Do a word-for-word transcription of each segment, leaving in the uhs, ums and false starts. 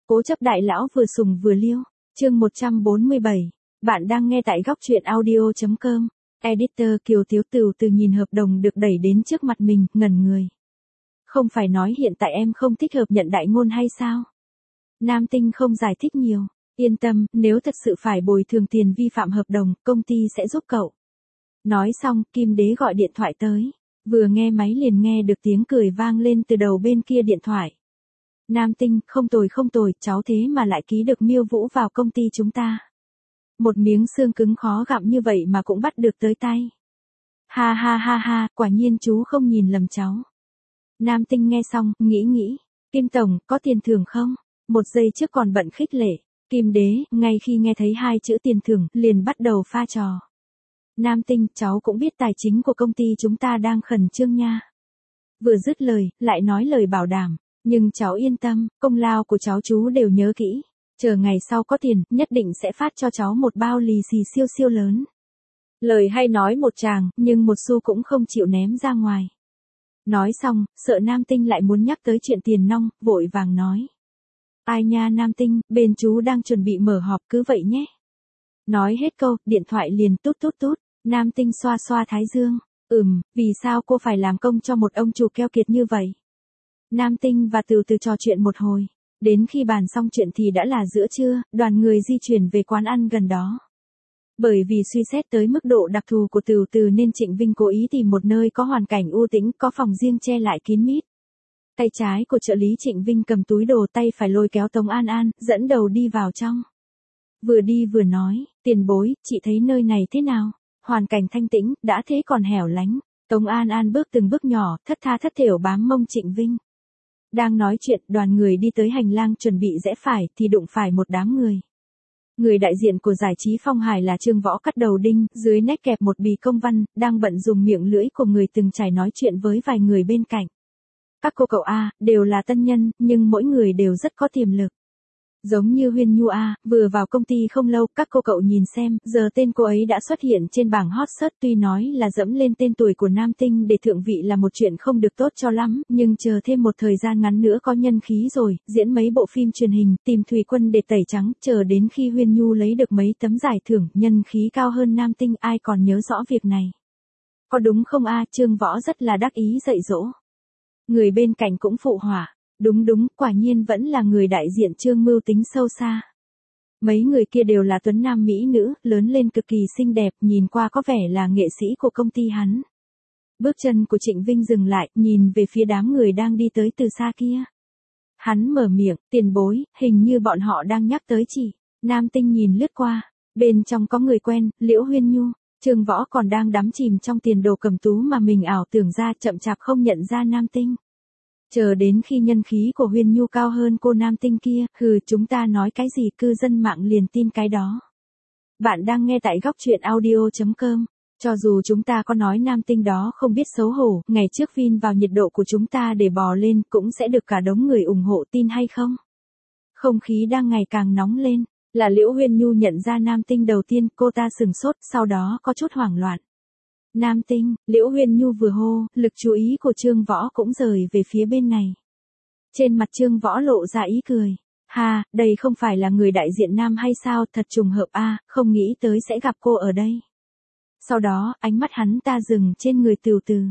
Cố chấp đại lão vừa sùng vừa liêu. Chương một trăm bốn mươi bảy. Bạn đang nghe tại góc truyện audio chấm com. Editor Kiều Tiếu Tửu từ nhìn hợp đồng được đẩy đến trước mặt mình, ngẩn người. Không phải nói hiện tại em không thích hợp nhận đại ngôn hay sao? Nam Tinh không giải thích nhiều. Yên tâm, nếu thật sự phải bồi thường tiền vi phạm hợp đồng, công ty sẽ giúp cậu. Nói xong, Kim Đế gọi điện thoại tới. Vừa nghe máy liền nghe được tiếng cười vang lên từ đầu bên kia điện thoại. Nam Tinh, không tồi không tồi, cháu thế mà lại ký được Miêu Vũ vào công ty chúng ta. Một miếng xương cứng khó gặm như vậy mà cũng bắt được tới tay. Ha ha ha ha, quả nhiên chú không nhìn lầm cháu. Nam Tinh nghe xong, nghĩ nghĩ. Kim Tổng, có tiền thưởng không? Một giây trước còn bận khích lệ. Kim Đế, ngay khi nghe thấy hai chữ tiền thưởng, liền bắt đầu pha trò. Nam Tinh, cháu cũng biết tài chính của công ty chúng ta đang khẩn trương nha. Vừa dứt lời, lại nói lời bảo đảm. Nhưng cháu yên tâm, công lao của cháu chú đều nhớ kỹ. Chờ ngày sau có tiền, nhất định sẽ phát cho cháu một bao lì xì siêu siêu lớn. Lời hay nói một tràng, nhưng một xu cũng không chịu ném ra ngoài. Nói xong, sợ Nam Tinh lại muốn nhắc tới chuyện tiền nong, vội vàng nói. Ai nha Nam Tinh, bên chú đang chuẩn bị mở họp cứ vậy nhé. Nói hết câu, điện thoại liền tút tút tút. Nam Tinh xoa xoa thái dương. Ừm, vì sao cô phải làm công cho một ông chủ keo kiệt như vậy? Nam Tinh và Từ Từ trò chuyện một hồi. Đến khi bàn xong chuyện thì đã là giữa trưa, đoàn người di chuyển về quán ăn gần đó. Bởi vì suy xét tới mức độ đặc thù của Từ Từ nên Trịnh Vinh cố ý tìm một nơi có hoàn cảnh u tĩnh, có phòng riêng che lại kín mít. Tay trái của trợ lý Trịnh Vinh cầm túi đồ, tay phải lôi kéo Tống An An, dẫn đầu đi vào trong. Vừa đi vừa nói, tiền bối, chị thấy nơi này thế nào? Hoàn cảnh thanh tĩnh, đã thế còn hẻo lánh. Tống An An bước từng bước nhỏ, thất tha thất thểu bám mông Trịnh Vinh. Đang nói chuyện, đoàn người đi tới hành lang chuẩn bị rẽ phải thì đụng phải một đám người. Người đại diện của giải trí Phong Hải là Trương Võ cắt đầu đinh, dưới nét kẹp một bì công văn, đang bận dùng miệng lưỡi của người từng trải nói chuyện với vài người bên cạnh. Các cô cậu A, đều là tân nhân, nhưng mỗi người đều rất có tiềm lực. Giống như Huyên Nhu A, vừa vào công ty không lâu, các cô cậu nhìn xem, giờ tên cô ấy đã xuất hiện trên bảng hot search, tuy nói là dẫm lên tên tuổi của Nam Tinh để thượng vị là một chuyện không được tốt cho lắm, nhưng chờ thêm một thời gian ngắn nữa có nhân khí rồi, diễn mấy bộ phim truyền hình, tìm Thùy Quân để tẩy trắng, chờ đến khi Huyên Nhu lấy được mấy tấm giải thưởng, nhân khí cao hơn Nam Tinh, ai còn nhớ rõ việc này. Có đúng không A? Trương Võ rất là đắc ý dạy dỗ. Người bên cạnh cũng phụ họa. Đúng đúng, quả nhiên vẫn là người đại diện Trương mưu tính sâu xa. Mấy người kia đều là tuấn nam mỹ nữ, lớn lên cực kỳ xinh đẹp, nhìn qua có vẻ là nghệ sĩ của công ty hắn. Bước chân của Trịnh Vinh dừng lại, nhìn về phía đám người đang đi tới từ xa kia. Hắn mở miệng, tiền bối, hình như bọn họ đang nhắc tới chị. Nam Tinh nhìn lướt qua, bên trong có người quen, Liễu Huyên Nhu. Trương Võ còn đang đắm chìm trong tiền đồ cầm tú mà mình ảo tưởng ra, chậm chạp không nhận ra Nam Tinh. Chờ đến khi nhân khí của Huyên Nhu cao hơn cô Nam Tinh kia, hừ, chúng ta nói cái gì cư dân mạng liền tin cái đó. Bạn đang nghe tại góc truyện audio chấm com. Cho dù chúng ta có nói Nam Tinh đó không biết xấu hổ, ngày trước Vin vào nhiệt độ của chúng ta để bò lên cũng sẽ được cả đống người ủng hộ, tin hay không? Không khí đang ngày càng nóng lên, là Liễu Huyên Nhu nhận ra Nam Tinh đầu tiên, cô ta sừng sốt, sau đó có chút hoảng loạn. Nam Tinh, Liễu Huyên Nhu vừa hô, lực chú ý của Trương Võ cũng rời về phía bên này. Trên mặt Trương Võ lộ ra ý cười. Ha, đây không phải là người đại diện nam hay sao, thật trùng hợp a, không nghĩ tới sẽ gặp cô ở đây. Sau đó, ánh mắt hắn ta dừng trên người Từ Từ.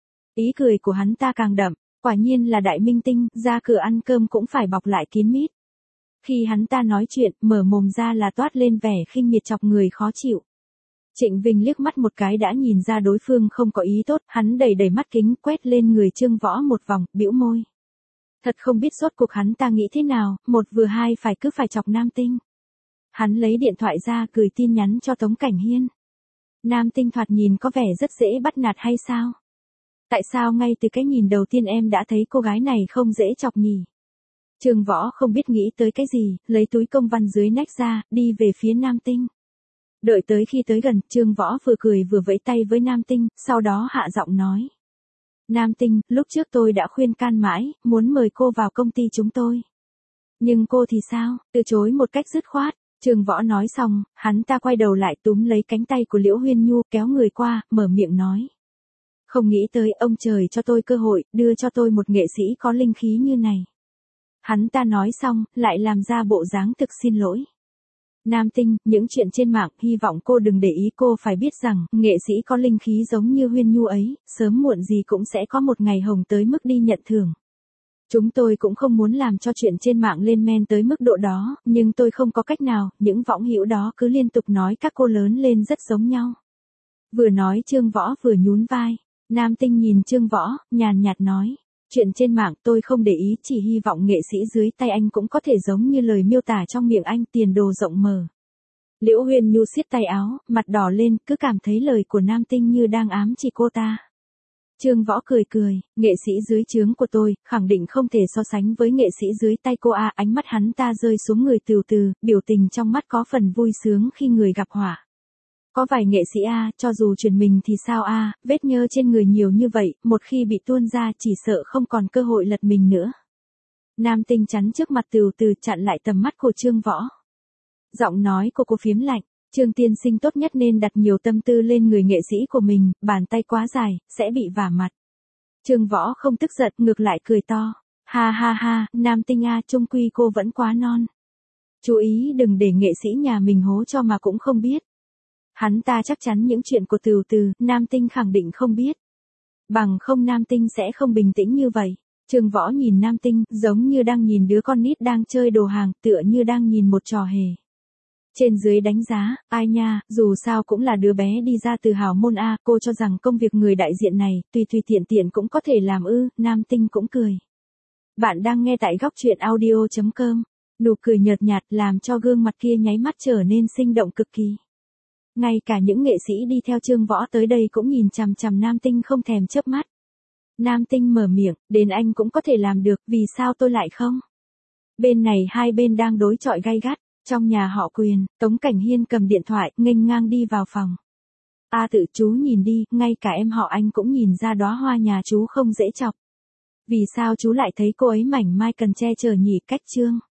Ý cười của hắn ta càng đậm, quả nhiên là đại minh tinh, ra cửa ăn cơm cũng phải bọc lại kín mít. Khi hắn ta nói chuyện, mở mồm ra là toát lên vẻ khinh miệt chọc người khó chịu. Trịnh Vinh liếc mắt một cái đã nhìn ra đối phương không có ý tốt, hắn đẩy đẩy mắt kính quét lên người Trương Võ một vòng, bĩu môi. Thật không biết rốt cuộc hắn ta nghĩ thế nào, một vừa hai phải cứ phải chọc Nam Tinh. Hắn lấy điện thoại ra gửi tin nhắn cho Tống Cảnh Hiên. Nam Tinh thoạt nhìn có vẻ rất dễ bắt nạt hay sao? Tại sao ngay từ cái nhìn đầu tiên em đã thấy cô gái này không dễ chọc nhỉ? Trương Võ không biết nghĩ tới cái gì, lấy túi công văn dưới nách ra, đi về phía Nam Tinh. Đợi tới khi tới gần, Trương Võ vừa cười vừa vẫy tay với Nam Tinh, sau đó hạ giọng nói. Nam Tinh, lúc trước tôi đã khuyên can mãi, muốn mời cô vào công ty chúng tôi. Nhưng cô thì sao, từ chối một cách dứt khoát. Trương Võ nói xong, hắn ta quay đầu lại túm lấy cánh tay của Liễu Huyên Nhu, kéo người qua, mở miệng nói. Không nghĩ tới ông trời cho tôi cơ hội, đưa cho tôi một nghệ sĩ có linh khí như này. Hắn ta nói xong, lại làm ra bộ dáng thực xin lỗi. Nam Tinh, những chuyện trên mạng, hy vọng cô đừng để ý, cô phải biết rằng, nghệ sĩ có linh khí giống như Huyên Nhu ấy, sớm muộn gì cũng sẽ có một ngày hồng tới mức đi nhận thưởng. Chúng tôi cũng không muốn làm cho chuyện trên mạng lên men tới mức độ đó, nhưng tôi không có cách nào, những võng hữu đó cứ liên tục nói các cô lớn lên rất giống nhau. Vừa nói Trương Võ vừa nhún vai. Nam Tinh nhìn Trương Võ, nhàn nhạt nói. Chuyện trên mạng tôi không để ý, chỉ hy vọng nghệ sĩ dưới tay anh cũng có thể giống như lời miêu tả trong miệng anh, tiền đồ rộng mở. Liễu Huyền Nhu siết tay áo, mặt đỏ lên, cứ cảm thấy lời của Nam Tinh như đang ám chỉ cô ta. Trương Võ cười cười, nghệ sĩ dưới trướng của tôi, khẳng định không thể so sánh với nghệ sĩ dưới tay cô a. Ánh mắt hắn ta rơi xuống người từ từ, biểu tình trong mắt có phần vui sướng khi người gặp họa. Có vài nghệ sĩ a, cho dù truyền mình thì sao a, vết nhơ trên người nhiều như vậy, một khi bị tuôn ra chỉ sợ không còn cơ hội lật mình nữa. Nam Tinh chắn trước mặt từ từ chặn lại tầm mắt của Trương Võ. Giọng nói của cô phiếm lạnh, Trương tiên sinh tốt nhất nên đặt nhiều tâm tư lên người nghệ sĩ của mình, bàn tay quá dài, sẽ bị vả mặt. Trương Võ không tức giận, ngược lại cười to. Ha ha ha, Nam Tinh a, chung quy cô vẫn quá non. Chú ý đừng để nghệ sĩ nhà mình hố cho mà cũng không biết. Hắn ta chắc chắn những chuyện của Từ Từ, Nam Tinh khẳng định không biết. Bằng không Nam Tinh sẽ không bình tĩnh như vậy. Trương Võ nhìn Nam Tinh, giống như đang nhìn đứa con nít đang chơi đồ hàng, tựa như đang nhìn một trò hề. Trên dưới đánh giá, ai nha, dù sao cũng là đứa bé đi ra từ hào môn A, cô cho rằng công việc người đại diện này, tùy tùy tiện tiện cũng có thể làm ư, Nam Tinh cũng cười. Bạn đang nghe tại góc truyện audio chấm com, nụ cười nhợt nhạt làm cho gương mặt kia nháy mắt trở nên sinh động cực kỳ. Ngay cả những nghệ sĩ đi theo Trương Võ tới đây cũng nhìn chằm chằm Nam Tinh không thèm chớp mắt. Nam Tinh mở miệng, đến anh cũng có thể làm được, vì sao tôi lại không? Bên này hai bên đang đối chọi gay gắt. Trong nhà họ Quyền, Tống Cảnh Hiên cầm điện thoại, nghênh ngang đi vào phòng. A Tự chú nhìn đi, ngay cả em họ anh cũng nhìn ra đóa hoa nhà chú không dễ chọc. Vì sao chú lại thấy cô ấy mảnh mai cần che chở nhỉ? Cách Trương